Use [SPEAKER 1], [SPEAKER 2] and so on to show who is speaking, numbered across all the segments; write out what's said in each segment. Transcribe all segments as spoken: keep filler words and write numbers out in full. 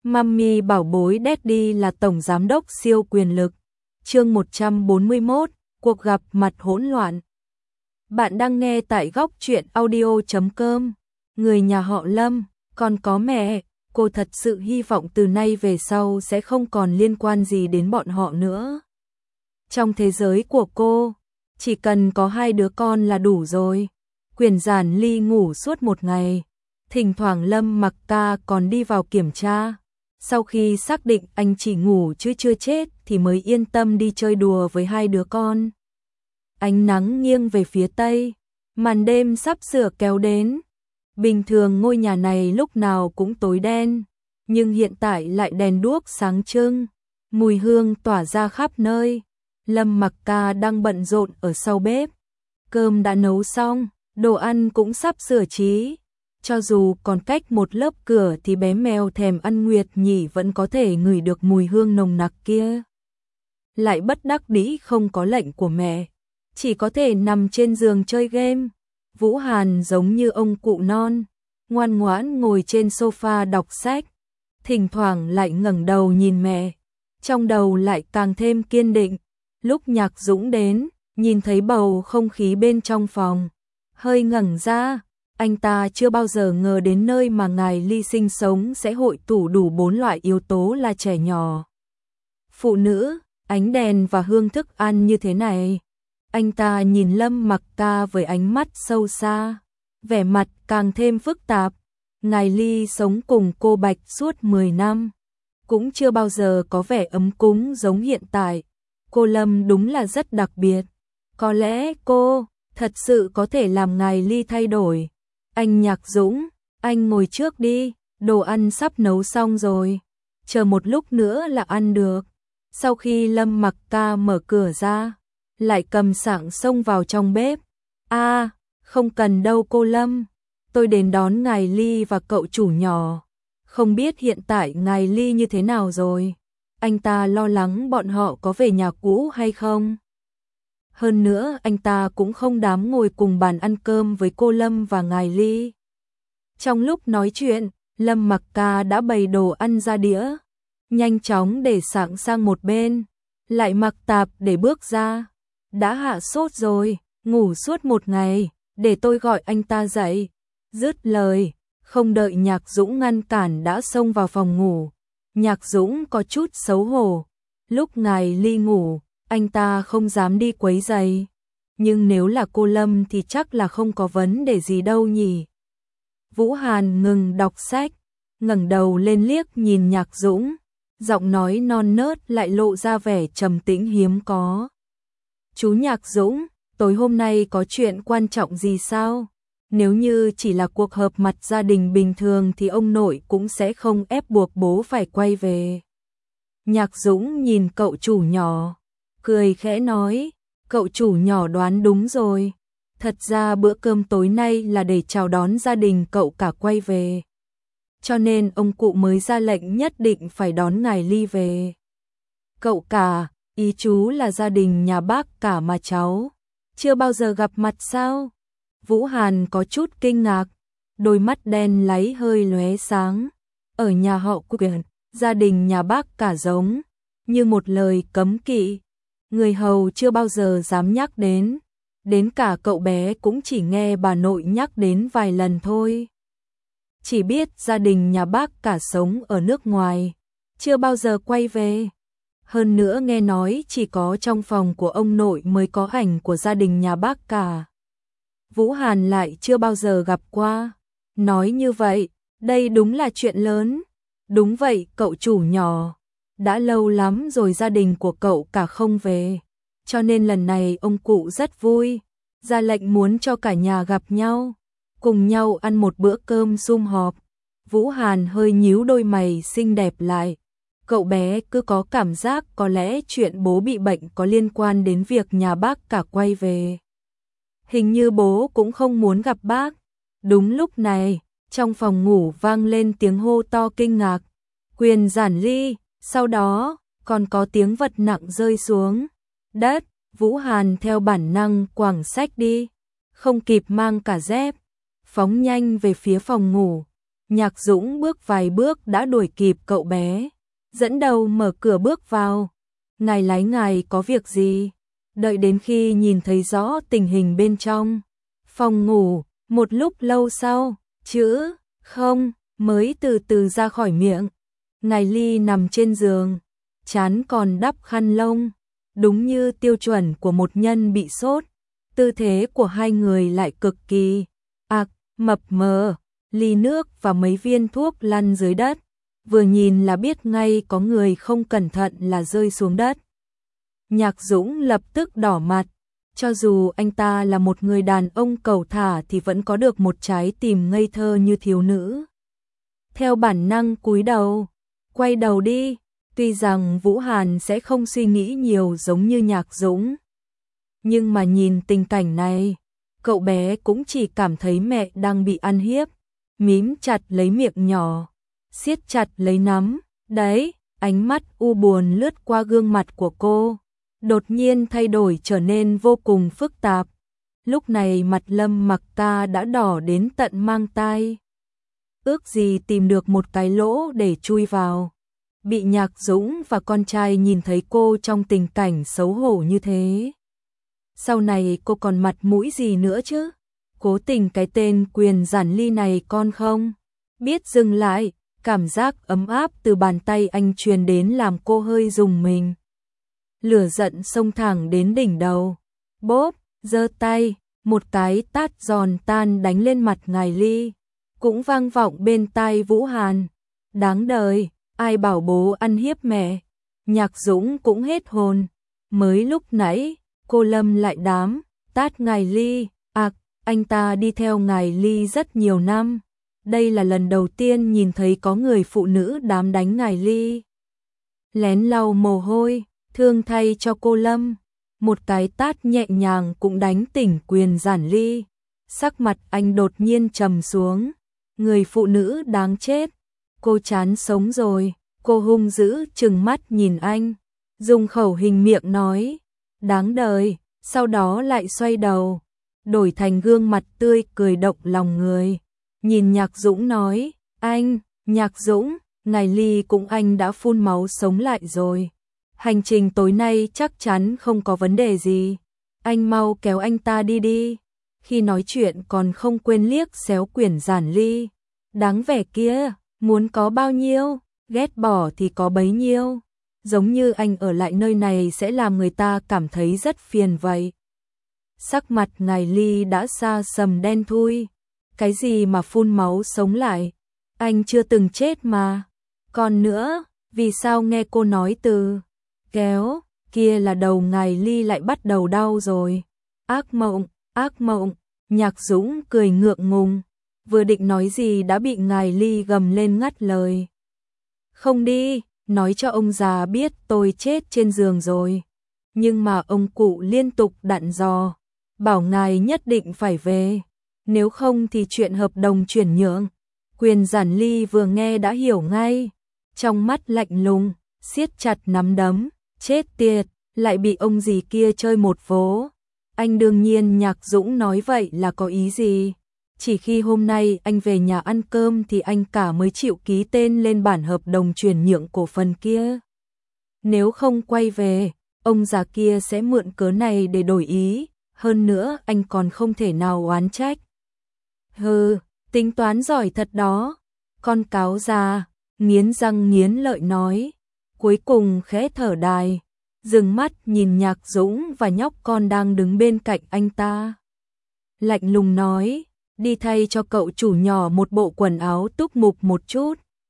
[SPEAKER 1] Mummy bảo bối Daddy là tổng giám đốc siêu quyền lực. Chương một trăm bốn mươi mốt, cuộc gặp mặt hỗn loạn. Bạn đang nghe tại góc truyện audio chấm com. Người nhà họ Lâm, còn có mẹ, cô thật sự hy vọng từ nay về sau sẽ không còn liên quan gì đến bọn họ nữa. Trong thế giới của cô, chỉ cần có hai đứa con là đủ rồi. Quyền Giản Ly ngủ suốt một ngày, thỉnh thoảng Lâm Mặc Ca còn đi vào kiểm tra. Sau khi xác định anh chỉ ngủ chứ chưa chết thì mới yên tâm đi chơi đùa với hai đứa con. Ánh nắng nghiêng về phía tây, màn đêm sắp sửa kéo đến. Bình thường ngôi nhà này lúc nào cũng tối đen, nhưng hiện tại lại đèn đuốc sáng trưng, mùi hương tỏa ra khắp nơi. Lâm Mặc Ca đang bận rộn ở sau bếp. Cơm đã nấu xong, đồ ăn cũng sắp sửa trí. Cho dù còn cách một lớp cửa thì bé mèo thèm ăn Nguyệt Nhỉ vẫn có thể ngửi được mùi hương nồng nặc kia. Lại bất đắc dĩ không có lệnh của mẹ, chỉ có thể nằm trên giường chơi game. Vũ Hàn giống như ông cụ non, ngoan ngoãn ngồi trên sofa đọc sách, thỉnh thoảng lại ngẩng đầu nhìn mẹ, trong đầu lại càng thêm kiên định. Lúc Nhạc Dũng đến, nhìn thấy bầu không khí bên trong phòng, hơi ngẩn ra. Anh ta chưa bao giờ ngờ đến nơi mà ngài Ly sinh sống sẽ hội tụ đủ bốn loại yếu tố là trẻ nhỏ, phụ nữ, ánh đèn và hương thức ăn như thế này. Anh ta nhìn Lâm Mặc Ca với ánh mắt sâu xa, vẻ mặt càng thêm phức tạp. Ngài Ly sống cùng cô Bạch suốt mười năm, cũng chưa bao giờ có vẻ ấm cúng giống hiện tại. Cô Lâm đúng là rất đặc biệt. Có lẽ cô thật sự có thể làm ngài Ly thay đổi. Anh Nhạc Dũng, anh ngồi trước đi, đồ ăn sắp nấu xong rồi, chờ một lúc nữa là ăn được. Sau khi Lâm Mặc Ca mở cửa ra, lại cầm sảng xông vào trong bếp. A, à, không cần đâu cô Lâm, tôi đến đón ngài Ly và cậu chủ nhỏ. Không biết hiện tại ngài Ly như thế nào rồi, anh ta lo lắng bọn họ có về nhà cũ hay không. Hơn nữa anh ta cũng không dám ngồi cùng bàn ăn cơm với cô Lâm và ngài Ly. Trong lúc nói chuyện, Lâm Mặc Ca đã bày đồ ăn ra đĩa, nhanh chóng để sẵn sang một bên, lại mặc tạp để bước ra. Đã hạ sốt rồi, ngủ suốt một ngày, để tôi gọi anh ta dậy. Dứt lời, không đợi Nhạc Dũng ngăn cản đã xông vào phòng ngủ. Nhạc Dũng có chút xấu hổ, lúc ngài Ly ngủ, anh ta không dám đi quấy rầy, nhưng nếu là cô Lâm thì chắc là không có vấn đề gì đâu nhỉ. Vũ Hàn ngừng đọc sách, ngẩng đầu lên liếc nhìn Nhạc Dũng, giọng nói non nớt lại lộ ra vẻ trầm tĩnh hiếm có. Chú Nhạc Dũng, tối hôm nay có chuyện quan trọng gì sao? Nếu như chỉ là cuộc họp mặt gia đình bình thường thì ông nội cũng sẽ không ép buộc bố phải quay về. Nhạc Dũng nhìn cậu chủ nhỏ, cười khẽ nói, cậu chủ nhỏ đoán đúng rồi. Thật ra bữa cơm tối nay là để chào đón gia đình cậu cả quay về, cho nên ông cụ mới ra lệnh nhất định phải đón ngài Ly về. Cậu cả, ý chú là gia đình nhà bác cả mà cháu chưa bao giờ gặp mặt sao? Vũ Hàn có chút kinh ngạc, đôi mắt đen láy hơi lóe sáng. Ở nhà họ Quyền, gia đình nhà bác cả giống như một lời cấm kỵ, người hầu chưa bao giờ dám nhắc đến, đến cả cậu bé cũng chỉ nghe bà nội nhắc đến vài lần thôi. Chỉ biết gia đình nhà bác cả sống ở nước ngoài, chưa bao giờ quay về. Hơn nữa nghe nói chỉ có trong phòng của ông nội mới có ảnh của gia đình nhà bác cả. Vũ Hàn lại chưa bao giờ gặp qua. Nói như vậy, đây đúng là chuyện lớn. Đúng vậy cậu chủ nhỏ, đã lâu lắm rồi gia đình của cậu cả không về, cho nên lần này ông cụ rất vui, ra lệnh muốn cho cả nhà gặp nhau, cùng nhau ăn một bữa cơm sum họp. Vũ Hàn hơi nhíu đôi mày xinh đẹp lại. Cậu bé cứ có cảm giác có lẽ chuyện bố bị bệnh có liên quan đến việc nhà bác cả quay về. Hình như bố cũng không muốn gặp bác. Đúng lúc này, trong phòng ngủ vang lên tiếng hô to kinh ngạc. Quyền Giản Ly, sau đó còn có tiếng vật nặng rơi xuống đất. Vũ Hàn theo bản năng quẳng sách đi, không kịp mang cả dép, phóng nhanh về phía phòng ngủ. Nhạc Dũng bước vài bước đã đuổi kịp cậu bé, dẫn đầu mở cửa bước vào. Ngài lái ngài có việc gì? Đợi đến khi nhìn thấy rõ tình hình bên trong phòng ngủ, một lúc lâu sau, chữ không mới từ từ ra khỏi miệng. Ngài Ly nằm trên giường, trán còn đắp khăn lông, đúng như tiêu chuẩn của một nhân bị sốt. Tư thế của hai người lại cực kỳ ạc, mập mờ, ly nước và mấy viên thuốc lăn dưới đất. Vừa nhìn là biết ngay có người không cẩn thận là rơi xuống đất. Nhạc Dũng lập tức đỏ mặt, cho dù anh ta là một người đàn ông cẩu thả thì vẫn có được một trái tim ngây thơ như thiếu nữ. Theo bản năng cúi đầu, quay đầu đi, tuy rằng Vũ Hàn sẽ không suy nghĩ nhiều giống như Nhạc Dũng. Nhưng mà nhìn tình cảnh này, cậu bé cũng chỉ cảm thấy mẹ đang bị ăn hiếp, mím chặt lấy miệng nhỏ, siết chặt lấy nắm, đấy, ánh mắt u buồn lướt qua gương mặt của cô, đột nhiên thay đổi trở nên vô cùng phức tạp. Lúc này mặt Lâm Mặc Ca đã đỏ đến tận mang tai. Ước gì tìm được một cái lỗ để chui vào. Bị Nhạc Dũng và con trai nhìn thấy cô trong tình cảnh xấu hổ như thế. Sau này cô còn mặt mũi gì nữa chứ? Cố tình cái tên Quyền Giản Ly này con không biết dừng lại, cảm giác ấm áp từ bàn tay anh truyền đến làm cô hơi rùng mình. Lửa giận xông thẳng đến đỉnh đầu. Bốp, giơ tay, một cái tát giòn tan đánh lên mặt ngài Ly, cũng vang vọng bên tai Vũ Hàn. Đáng đời, ai bảo bố ăn hiếp mẹ. Nhạc Dũng cũng hết hồn. Mới lúc nãy, cô Lâm lại đám tát ngài Ly, ạc, à, anh ta đi theo ngài Ly rất nhiều năm. Đây là lần đầu tiên nhìn thấy có người phụ nữ đám đánh ngài Ly. Lén lau mồ hôi, thương thay cho cô Lâm. Một cái tát nhẹ nhàng cũng đánh tỉnh Quyền Giản Ly. Sắc mặt anh đột nhiên trầm xuống. Người phụ nữ đáng chết. Cô chán sống rồi. Cô hung dữ trừng mắt nhìn anh, dùng khẩu hình miệng nói, đáng đời, sau đó lại xoay đầu, đổi thành gương mặt tươi cười động lòng người. Nhìn Nhạc Dũng nói, anh, Nhạc Dũng, ngài Ly cũng anh đã phun máu sống lại rồi. Hành trình tối nay chắc chắn không có vấn đề gì. Anh mau kéo anh ta đi đi. Khi nói chuyện còn không quên liếc xéo Quyền Giản Ly. Đáng vẻ kia, muốn có bao nhiêu, ghét bỏ thì có bấy nhiêu. Giống như anh ở lại nơi này sẽ làm người ta cảm thấy rất phiền vậy. Sắc mặt ngài Ly đã xa sầm đen thui. Cái gì mà phun máu sống lại? Anh chưa từng chết mà. Còn nữa, vì sao nghe cô nói từ kéo, kia là đầu ngài Ly lại bắt đầu đau rồi. Ác mộng, ác mộng, Nhạc Dũng cười ngượng ngùng. Vừa định nói gì đã bị ngài Ly gầm lên ngắt lời. Không đi, nói cho ông già biết tôi chết trên giường rồi. Nhưng mà ông cụ liên tục dặn dò, bảo ngài nhất định phải về. Nếu không thì chuyện hợp đồng chuyển nhượng. Quyền Giản Ly vừa nghe đã hiểu ngay. Trong mắt lạnh lùng, siết chặt nắm đấm. Chết tiệt, lại bị ông dì kia chơi một vố. Anh đương nhiên Nhạc Dũng nói vậy là có ý gì? Chỉ khi hôm nay anh về nhà ăn cơm thì anh cả mới chịu ký tên lên bản hợp đồng chuyển nhượng cổ phần kia. Nếu không quay về, ông già kia sẽ mượn cớ này để đổi ý. Hơn nữa anh còn không thể nào oán trách. Hừ, tính toán giỏi thật đó. Con cáo già, nghiến răng nghiến lợi nói. Cuối cùng khẽ thở dài, dừng mắt nhìn Nhạc Dũng và nhóc con đang đứng bên cạnh anh ta. Lạnh lùng nói, đi thay cho cậu chủ nhỏ một bộ quần áo túc mục một chút.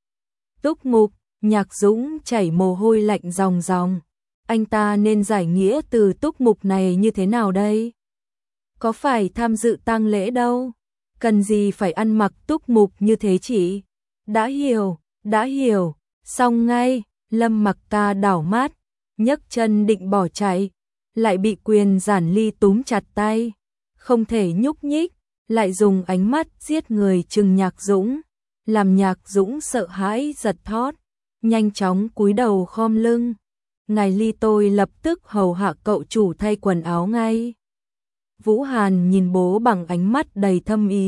[SPEAKER 1] Túc mục, Nhạc Dũng chảy mồ hôi lạnh ròng ròng. Anh ta nên giải nghĩa từ túc mục này như thế nào đây? Có phải tham dự tang lễ đâu? Cần gì phải ăn mặc túc mục như thế chỉ? Đã hiểu, đã hiểu, xong ngay. Lâm Mặc Ca đảo mắt, nhấc chân định bỏ chạy, lại bị Quyền Giản Ly túm chặt tay, không thể nhúc nhích, lại dùng ánh mắt giết người trừng Nhạc Dũng, làm Nhạc Dũng sợ hãi giật thót, nhanh chóng cúi đầu khom lưng. Ngài Ly tôi lập tức hầu hạ cậu chủ thay quần áo ngay. Vũ Hàn nhìn bố bằng ánh mắt đầy thâm ý,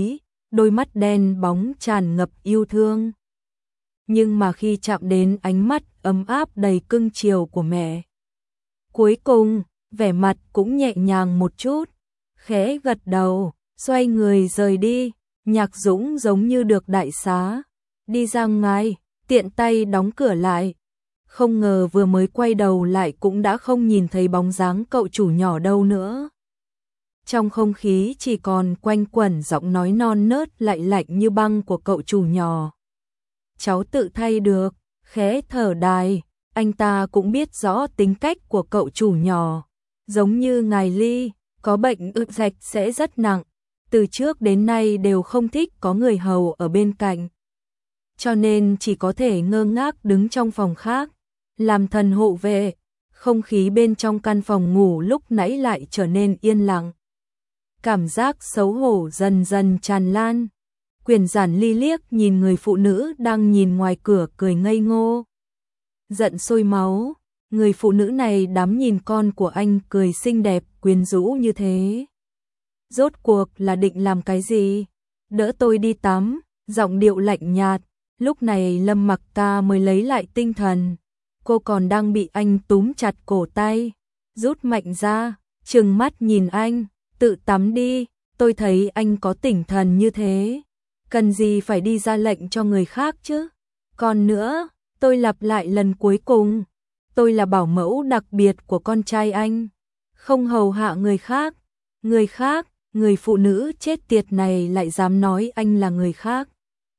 [SPEAKER 1] đôi mắt đen bóng tràn ngập yêu thương. Nhưng mà khi chạm đến ánh mắt ấm áp đầy cưng chiều của mẹ, cuối cùng, vẻ mặt cũng nhẹ nhàng một chút, khẽ gật đầu, xoay người rời đi. Nhạc Dũng giống như được đại xá, đi ra ngoài, tiện tay đóng cửa lại. Không ngờ vừa mới quay đầu lại cũng đã không nhìn thấy bóng dáng cậu chủ nhỏ đâu nữa. Trong không khí chỉ còn quanh quẩn giọng nói non nớt lại lạnh như băng của cậu chủ nhỏ. Cháu tự thay được, khẽ thở dài, anh ta cũng biết rõ tính cách của cậu chủ nhỏ. Giống như ngài Ly, có bệnh ức rạch sẽ rất nặng, từ trước đến nay đều không thích có người hầu ở bên cạnh. Cho nên chỉ có thể ngơ ngác đứng trong phòng khác, làm thần hộ vệ. Không khí bên trong căn phòng ngủ lúc nãy lại trở nên yên lặng. Cảm giác xấu hổ dần dần tràn lan. Quyền Giản Ly liếc nhìn người phụ nữ đang nhìn ngoài cửa cười ngây ngô. Giận sôi máu, người phụ nữ này đắm nhìn con của anh cười xinh đẹp quyến rũ như thế. Rốt cuộc là định làm cái gì? Đỡ tôi đi tắm, giọng điệu lạnh nhạt. Lúc này Lâm Mặc Ta mới lấy lại tinh thần. Cô còn đang bị anh túm chặt cổ tay, rút mạnh ra, trừng mắt nhìn anh, tự tắm đi, tôi thấy anh có tinh thần như thế, cần gì phải đi ra lệnh cho người khác chứ. Còn nữa, tôi lặp lại lần cuối cùng, tôi là bảo mẫu đặc biệt của con trai anh, không hầu hạ người khác. Người khác, người phụ nữ chết tiệt này lại dám nói anh là người khác.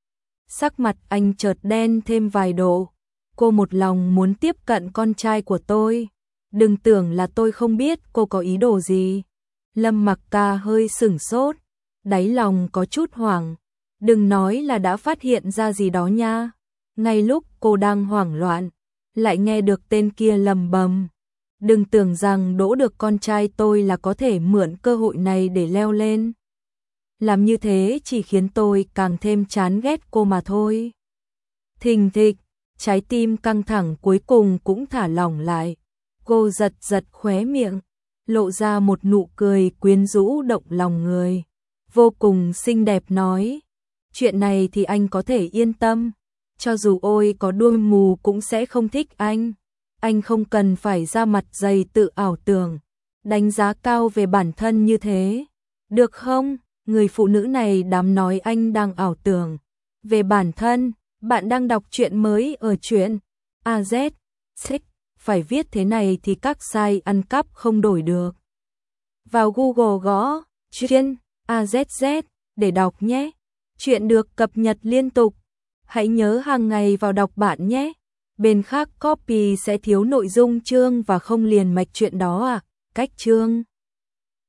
[SPEAKER 1] Sắc mặt anh chợt đen thêm vài độ. Cô một lòng muốn tiếp cận con trai của tôi. Đừng tưởng là tôi không biết cô có ý đồ gì. Lâm Mặc Ta hơi sửng sốt, đáy lòng có chút hoảng. Đừng nói là đã phát hiện ra gì đó nha. Ngay lúc cô đang hoảng loạn, lại nghe được tên kia lầm bầm. Đừng tưởng rằng đỗ được con trai tôi là có thể mượn cơ hội này để leo lên. Làm như thế chỉ khiến tôi càng thêm chán ghét cô mà thôi. Thình thịch, trái tim căng thẳng cuối cùng cũng thả lỏng lại. Cô giật giật khóe miệng, lộ ra một nụ cười quyến rũ động lòng người. Vô cùng xinh đẹp nói, chuyện này thì anh có thể yên tâm. Cho dù ôi có đuôi mù cũng sẽ không thích anh. Anh không cần phải ra mặt dày tự ảo tưởng, đánh giá cao về bản thân như thế. Được không? Người phụ nữ này dám nói anh đang ảo tưởng về bản thân. Bạn đang đọc truyện mới ở truyện a zét xích. Phải viết thế này thì các site ăn cắp không đổi được. Vào Google gõ truyện a zét zét để đọc nhé. Truyện được cập nhật liên tục. Hãy nhớ hàng ngày vào đọc bạn nhé. Bên khác copy sẽ thiếu nội dung chương và không liền mạch truyện đó à. Cách chương